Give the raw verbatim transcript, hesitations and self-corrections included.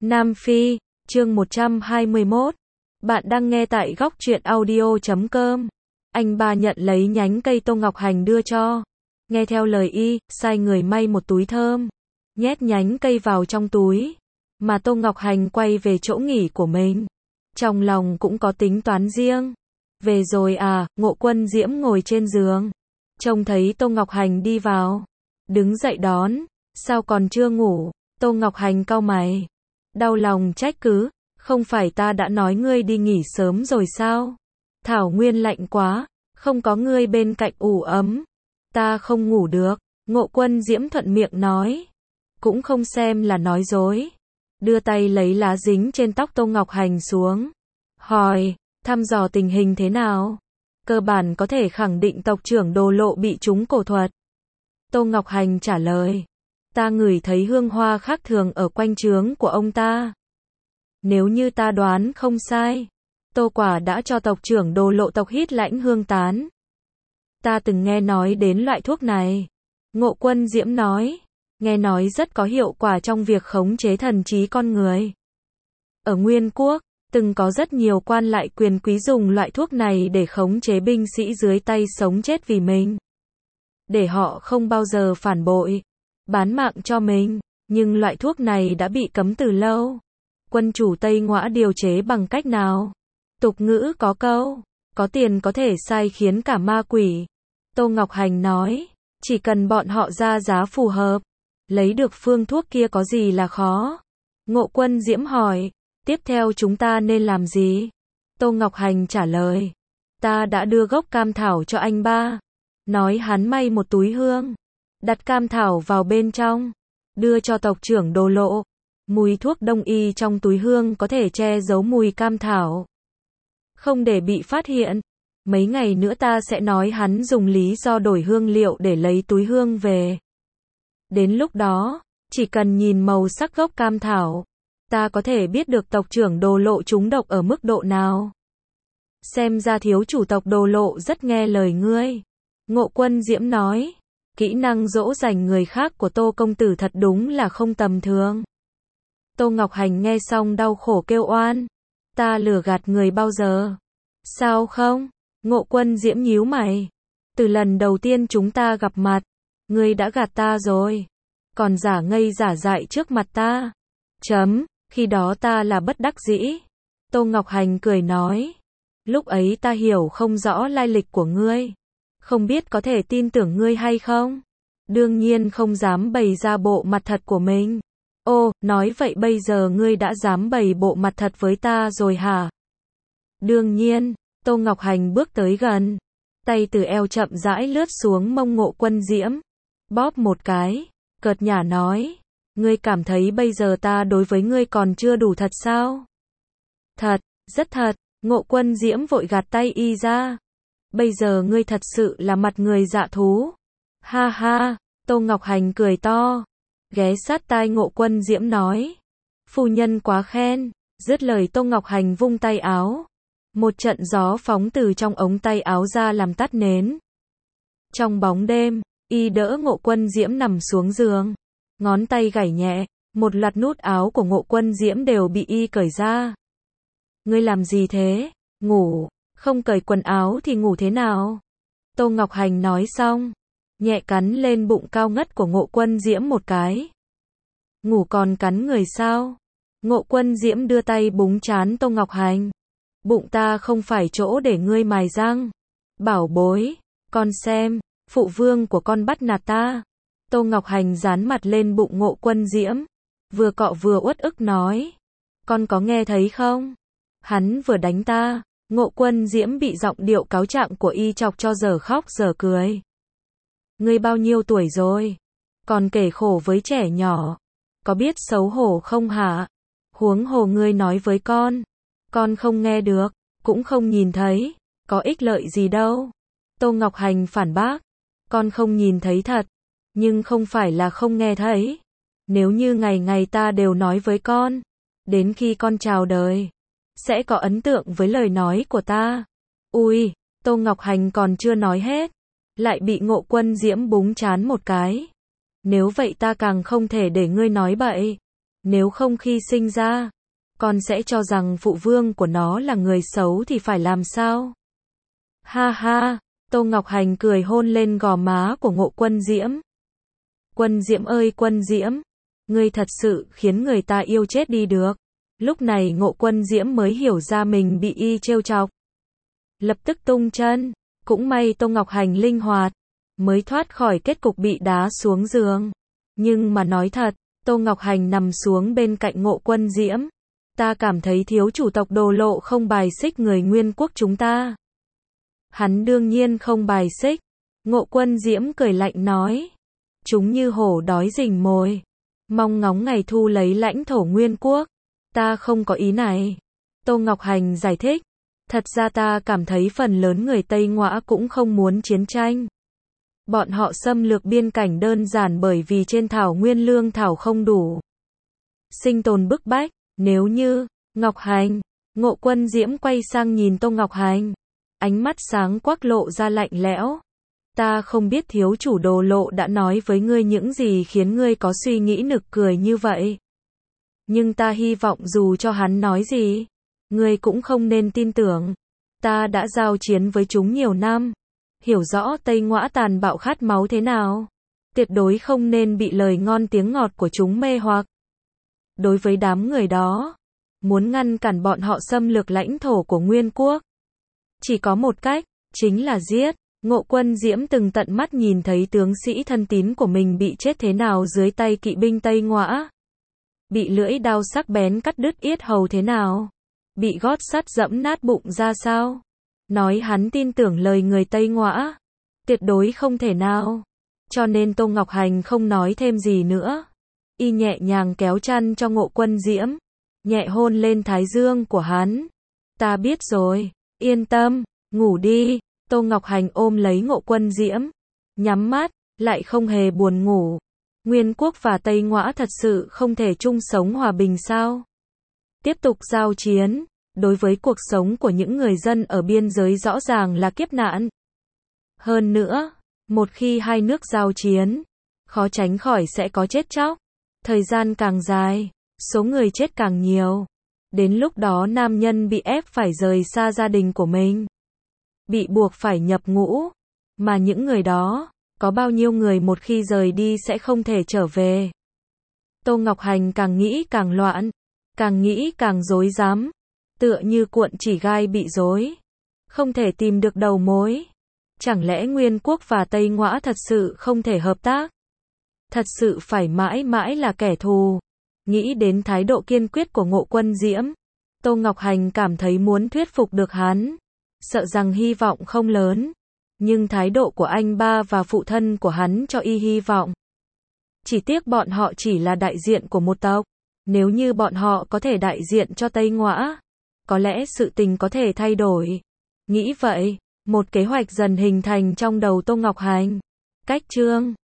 Nam Phi, chương một trăm hai mươi mốt. Bạn đang nghe tại góc truyện audio chấm com. Anh ba nhận lấy nhánh cây Tô Ngọc Hành đưa cho. Nghe theo lời y, sai người may một túi thơm. Nhét nhánh cây vào trong túi. Mà Tô Ngọc Hành quay về chỗ nghỉ của mình. Trong lòng cũng có tính toán riêng. Về rồi à, Ngộ Quân Diễm ngồi trên giường. Trông thấy Tô Ngọc Hành đi vào. Đứng dậy đón. Sao còn chưa ngủ? Tô Ngọc Hành cau mày. Đau lòng trách cứ, không phải ta đã nói ngươi đi nghỉ sớm rồi sao? Thảo Nguyên lạnh quá, không có ngươi bên cạnh ủ ấm. Ta không ngủ được, Ngộ Quân Diễm thuận miệng nói. Cũng không xem là nói dối. Đưa tay lấy lá dính trên tóc Tô Ngọc Hành xuống. Hỏi, thăm dò tình hình thế nào? Cơ bản có thể khẳng định tộc trưởng Đồ Lộ bị trúng cổ thuật. Tô Ngọc Hành trả lời. Ta ngửi thấy hương hoa khác thường ở quanh trướng của ông ta. Nếu như ta đoán không sai, Tô Quả đã cho tộc trưởng Đồ Lộ tộc hít lãnh hương tán. Ta từng nghe nói đến loại thuốc này. Ngộ Quân Diễm nói, nghe nói rất có hiệu quả trong việc khống chế thần trí con người. Ở Nguyên Quốc, từng có rất nhiều quan lại quyền quý dùng loại thuốc này để khống chế binh sĩ dưới tay sống chết vì mình. Để họ không bao giờ phản bội, bán mạng cho mình, nhưng loại thuốc này đã bị cấm từ lâu. Quân chủ Tây Ngõa điều chế bằng cách nào? Tục ngữ có câu, có tiền có thể sai khiến cả ma quỷ. Tô Ngọc Hành nói, chỉ cần bọn họ ra giá phù hợp, lấy được phương thuốc kia có gì là khó? Ngộ Quân Diễm hỏi, tiếp theo chúng ta nên làm gì? Tô Ngọc Hành trả lời, ta đã đưa gốc cam thảo cho anh ba. Nói hắn may một túi hương. Đặt cam thảo vào bên trong, đưa cho tộc trưởng Đồ Lộ. Mùi thuốc đông y trong túi hương có thể che giấu mùi cam thảo, không để bị phát hiện. Mấy ngày nữa ta sẽ nói hắn dùng lý do đổi hương liệu để lấy túi hương về. Đến lúc đó, chỉ cần nhìn màu sắc gốc cam thảo, ta có thể biết được tộc trưởng Đồ Lộ trúng độc ở mức độ nào. Xem ra thiếu chủ tộc Đồ Lộ rất nghe lời ngươi. Ngộ Quân Diễm nói. Kỹ năng dỗ dành người khác của Tô công tử thật đúng là không tầm thường. Tô Ngọc Hành nghe xong đau khổ kêu oan. Ta lừa gạt người bao giờ? Sao không? Ngộ Quân Diễm nhíu mày. Từ lần đầu tiên chúng ta gặp mặt, ngươi đã gạt ta rồi. Còn giả ngây giả dại trước mặt ta. Chấm, khi đó ta là bất đắc dĩ. Tô Ngọc Hành cười nói. Lúc ấy ta hiểu không rõ lai lịch của ngươi. Không biết có thể tin tưởng ngươi hay không? Đương nhiên không dám bày ra bộ mặt thật của mình. Ô, nói vậy bây giờ ngươi đã dám bày bộ mặt thật với ta rồi hả? Đương nhiên, Tô Ngọc Hành bước tới gần. Tay từ eo chậm rãi lướt xuống mông Ngộ Quân Diễm. Bóp một cái, cợt nhả nói. Ngươi cảm thấy bây giờ ta đối với ngươi còn chưa đủ thật sao? Thật, rất thật. Ngộ Quân Diễm vội gạt tay y ra. Bây giờ ngươi thật sự là mặt người dạ thú. Ha ha, Tô Ngọc Hành cười to. Ghé sát tai Ngộ Quân Diễm nói. Phu nhân quá khen. Dứt lời Tô Ngọc Hành vung tay áo. Một trận gió phóng từ trong ống tay áo ra làm tắt nến. Trong bóng đêm, y đỡ Ngộ Quân Diễm nằm xuống giường. Ngón tay gảy nhẹ, một loạt nút áo của Ngộ Quân Diễm đều bị y cởi ra. Ngươi làm gì thế? Ngủ. Không cởi quần áo thì ngủ thế nào? Tô Ngọc Hành nói xong, nhẹ cắn lên bụng cao ngất của Ngộ Quân Diễm một cái. Ngủ còn cắn người sao? Ngộ Quân Diễm đưa tay búng trán Tô Ngọc Hành. Bụng ta không phải chỗ để ngươi mài răng. Bảo bối, con xem, phụ vương của con bắt nạt ta. Tô Ngọc Hành dán mặt lên bụng Ngộ Quân Diễm, vừa cọ vừa uất ức nói. Con có nghe thấy không? Hắn vừa đánh ta. Ngộ Quân Diễm bị giọng điệu cáo trạng của y chọc cho giờ khóc giờ cười. Ngươi bao nhiêu tuổi rồi? Còn kể khổ với trẻ nhỏ. Có biết xấu hổ không hả? Huống hồ ngươi nói với con. Con không nghe được, cũng không nhìn thấy. Có ích lợi gì đâu. Tô Ngọc Hành phản bác. Con không nhìn thấy thật. Nhưng không phải là không nghe thấy. Nếu như ngày ngày ta đều nói với con. Đến khi con chào đời, sẽ có ấn tượng với lời nói của ta. Ui, Tô Ngọc Hành còn chưa nói hết, lại bị Ngộ Quân Diễm búng trán một cái. Nếu vậy ta càng không thể để ngươi nói bậy. Nếu không khi sinh ra, con sẽ cho rằng phụ vương của nó là người xấu thì phải làm sao? Ha ha, Tô Ngọc Hành cười hôn lên gò má của Ngộ Quân Diễm. Quân Diễm ơi Quân Diễm, ngươi thật sự khiến người ta yêu chết đi được. Lúc này Ngộ Quân Diễm mới hiểu ra mình bị y trêu chọc. Lập tức tung chân, cũng may Tô Ngọc Hành linh hoạt, mới thoát khỏi kết cục bị đá xuống giường. Nhưng mà nói thật, Tô Ngọc Hành nằm xuống bên cạnh Ngộ Quân Diễm. Ta cảm thấy thiếu chủ tộc Đồ Lộ không bài xích người Nguyên quốc chúng ta. Hắn đương nhiên không bài xích. Ngộ Quân Diễm cười lạnh nói. Chúng như hổ đói rình mồi, mong ngóng ngày thu lấy lãnh thổ Nguyên quốc. Ta không có ý này. Tô Ngọc Hành giải thích. Thật ra ta cảm thấy phần lớn người Tây Ngõa cũng không muốn chiến tranh. Bọn họ xâm lược biên cảnh đơn giản bởi vì trên thảo nguyên lương thảo không đủ. Sinh tồn bức bách, nếu như, Ngọc Hành, Ngộ Quân Diễm quay sang nhìn Tô Ngọc Hành. Ánh mắt sáng quắc lộ ra lạnh lẽo. Ta không biết thiếu chủ Đồ Lộ đã nói với ngươi những gì khiến ngươi có suy nghĩ nực cười như vậy. Nhưng ta hy vọng dù cho hắn nói gì, ngươi cũng không nên tin tưởng. Ta đã giao chiến với chúng nhiều năm, hiểu rõ Tây Ngõa tàn bạo khát máu thế nào. Tuyệt đối không nên bị lời ngon tiếng ngọt của chúng mê hoặc. Đối với đám người đó, muốn ngăn cản bọn họ xâm lược lãnh thổ của Nguyên quốc, chỉ có một cách, chính là giết. Ngộ Quân Diễm từng tận mắt nhìn thấy tướng sĩ thân tín của mình bị chết thế nào dưới tay kỵ binh Tây Ngõa. Bị lưỡi đao sắc bén cắt đứt yết hầu thế nào. Bị gót sắt dẫm nát bụng ra sao. Nói hắn tin tưởng lời người Tây Ngõa. Tuyệt đối không thể nào. Cho nên Tô Ngọc Hành không nói thêm gì nữa. Y nhẹ nhàng kéo chăn cho Ngộ Quân Diễm. Nhẹ hôn lên thái dương của hắn. Ta biết rồi, yên tâm, ngủ đi. Tô Ngọc Hành ôm lấy Ngộ Quân Diễm. Nhắm mắt, lại không hề buồn ngủ. Nguyên quốc và Tây Ngõa thật sự không thể chung sống hòa bình sao? Tiếp tục giao chiến, đối với cuộc sống của những người dân ở biên giới rõ ràng là kiếp nạn. Hơn nữa, một khi hai nước giao chiến, khó tránh khỏi sẽ có chết chóc. Thời gian càng dài, số người chết càng nhiều. Đến lúc đó nam nhân bị ép phải rời xa gia đình của mình, bị buộc phải nhập ngũ. Mà những người đó, có bao nhiêu người một khi rời đi sẽ không thể trở về. Tô Ngọc Hành càng nghĩ càng loạn, càng nghĩ càng rối rắm, tựa như cuộn chỉ gai bị rối, không thể tìm được đầu mối. Chẳng lẽ Nguyên quốc và Tây Ngõa thật sự không thể hợp tác? Thật sự phải mãi mãi là kẻ thù? Nghĩ đến thái độ kiên quyết của Ngộ Quân Diễm, Tô Ngọc Hành cảm thấy muốn thuyết phục được hắn, sợ rằng hy vọng không lớn. Nhưng thái độ của anh ba và phụ thân của hắn cho y hy vọng. Chỉ tiếc bọn họ chỉ là đại diện của một tộc. Nếu như bọn họ có thể đại diện cho Tây Ngõa, có lẽ sự tình có thể thay đổi. Nghĩ vậy, một kế hoạch dần hình thành trong đầu Tô Ngọc Hành. Cách chương